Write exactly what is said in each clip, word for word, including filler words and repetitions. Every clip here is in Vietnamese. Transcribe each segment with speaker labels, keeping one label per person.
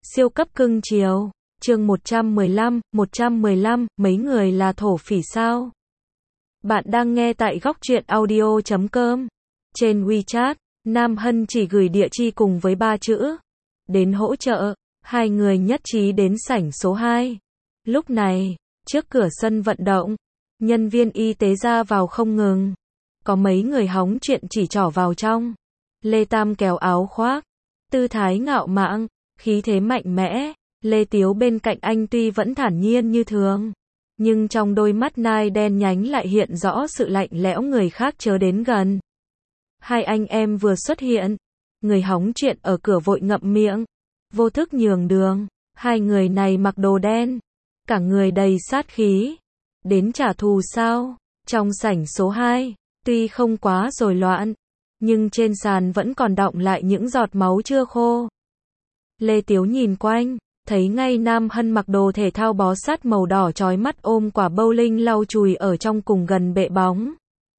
Speaker 1: Siêu cấp cưng chiều. Chương một trăm mười lăm, một trăm mười lăm, mấy người là thổ phỉ sao? Bạn đang nghe tại góc truyện audio chấm com. Trên WeChat, Nam Hân chỉ gửi địa chỉ cùng với ba chữ đến hỗ trợ. Hai người nhất trí đến sảnh số hai. Lúc này, trước cửa sân vận động, nhân viên y tế ra vào không ngừng. Có mấy người hóng chuyện chỉ trỏ vào trong. Lê Tam kéo áo khoác, tư thái ngạo mạn, khí thế mạnh mẽ. Lê Tiếu bên cạnh anh tuy vẫn thản nhiên như thường, nhưng trong đôi mắt nai đen nhánh lại hiện rõ sự lạnh lẽo người khác chớ đến gần. Hai anh em vừa xuất hiện, người hóng chuyện ở cửa vội ngậm miệng, vô thức nhường đường. Hai người này mặc đồ đen, cả người đầy sát khí. Đến trả thù sao? Trong sảnh số hai, tuy không quá rối loạn, nhưng trên sàn vẫn còn đọng lại những giọt máu chưa khô. Lê Tiếu nhìn quanh, thấy ngay Nam Hân mặc đồ thể thao bó sát màu đỏ chói mắt ôm quả bowling lau chùi ở trong cùng gần bệ bóng.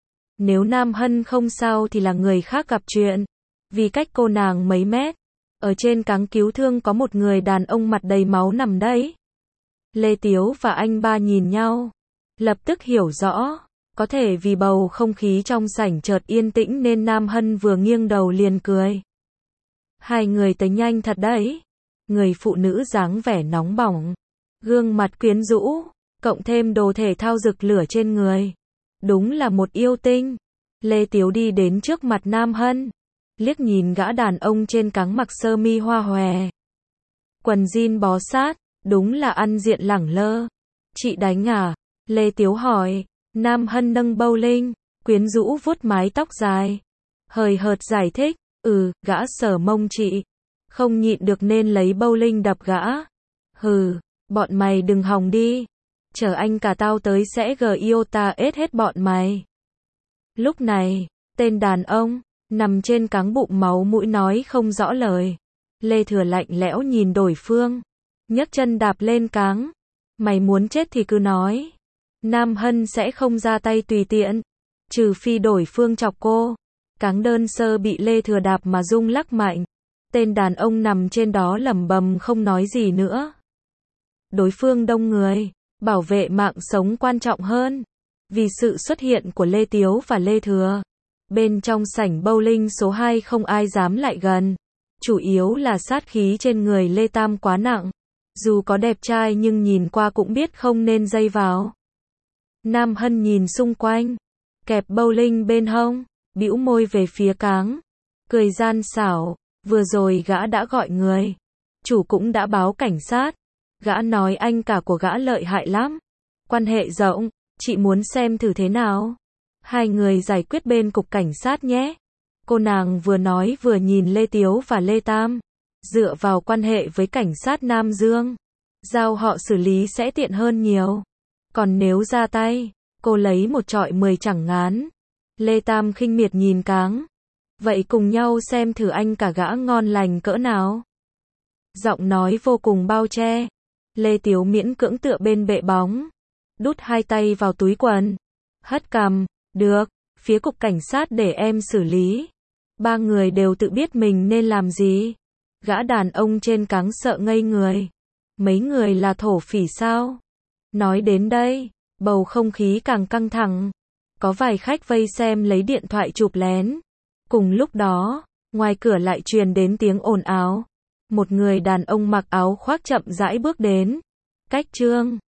Speaker 1: Nếu Nam Hân không sao thì là người khác gặp chuyện, vì cách cô nàng mấy mét, ở trên cáng cứu thương có một người đàn ông mặt đầy máu nằm đấy. Lê Tiếu và anh ba nhìn nhau, lập tức hiểu rõ, có thể vì bầu không khí trong sảnh chợt yên tĩnh nên Nam Hân vừa nghiêng đầu liền cười. Hai người tới nhanh thật đấy. Người phụ nữ dáng vẻ nóng bỏng, gương mặt quyến rũ, cộng thêm đồ thể thao rực lửa trên người. Đúng là một yêu tinh. Lê Tiếu đi đến trước mặt Nam Hân, liếc nhìn gã đàn ông trên cáng mặc sơ mi hoa hòe, quần jean bó sát, đúng là ăn diện lẳng lơ. Chị đánh à? Lê Tiếu hỏi. Nam Hân nâng bowling, quyến rũ vuốt mái tóc dài, hời hợt giải thích, ừ, gã sờ mông chị, không nhịn được nên lấy bowling đập gã. Hừ, bọn mày đừng hòng đi, chờ anh cả tao tới sẽ giota ết hết bọn mày. Lúc này, tên đàn ông nằm trên cáng bụng máu mũi nói không rõ lời. Lê Thừa lạnh lẽo nhìn đối phương, nhấc chân đạp lên cáng. Mày muốn chết thì cứ nói, Nam Hân sẽ không ra tay tùy tiện, trừ phi đối phương chọc cô. Cáng đơn sơ bị Lê Thừa đạp mà rung lắc mạnh. Tên đàn ông nằm trên đó lẩm bẩm không nói gì nữa. Đối phương đông người, bảo vệ mạng sống quan trọng hơn. Vì sự xuất hiện của Lê Tiếu và Lê Thừa, bên trong sảnh bowling số hai không ai dám lại gần. Chủ yếu là sát khí trên người Lê Tam quá nặng. Dù có đẹp trai nhưng nhìn qua cũng biết không nên dây vào. Nam Hân nhìn xung quanh, kẹp bowling bên hông, bĩu môi về phía cáng, cười gian xảo. Vừa rồi gã đã gọi người, chủ cũng đã báo cảnh sát. Gã nói anh cả của gã lợi hại lắm, quan hệ rộng, chị muốn xem thử thế nào? Hai người giải quyết bên cục cảnh sát nhé. Cô nàng vừa nói vừa nhìn Lê Tiếu và Lê Tam. Dựa vào quan hệ với cảnh sát Nam Dương, giao họ xử lý sẽ tiện hơn nhiều. Còn nếu ra tay, cô lấy một trọi mười chẳng ngán. Lê Tam khinh miệt nhìn cáng. Vậy cùng nhau xem thử anh cả gã ngon lành cỡ nào. Giọng nói vô cùng bao che. Lê Tiếu miễn cưỡng tựa bên bệ bóng, đút hai tay vào túi quần, hất cằm, được, phía cục cảnh sát để em xử lý. Ba người đều tự biết mình nên làm gì. Gã đàn ông trên cáng sợ ngây người. Mấy người là thổ phỉ sao? Nói đến đây, bầu không khí càng căng thẳng. Có vài khách vây xem lấy điện thoại chụp lén. Cùng lúc đó, ngoài cửa lại truyền đến tiếng ồn ào. Một người đàn ông mặc áo khoác chậm rãi bước đến. Cách Trương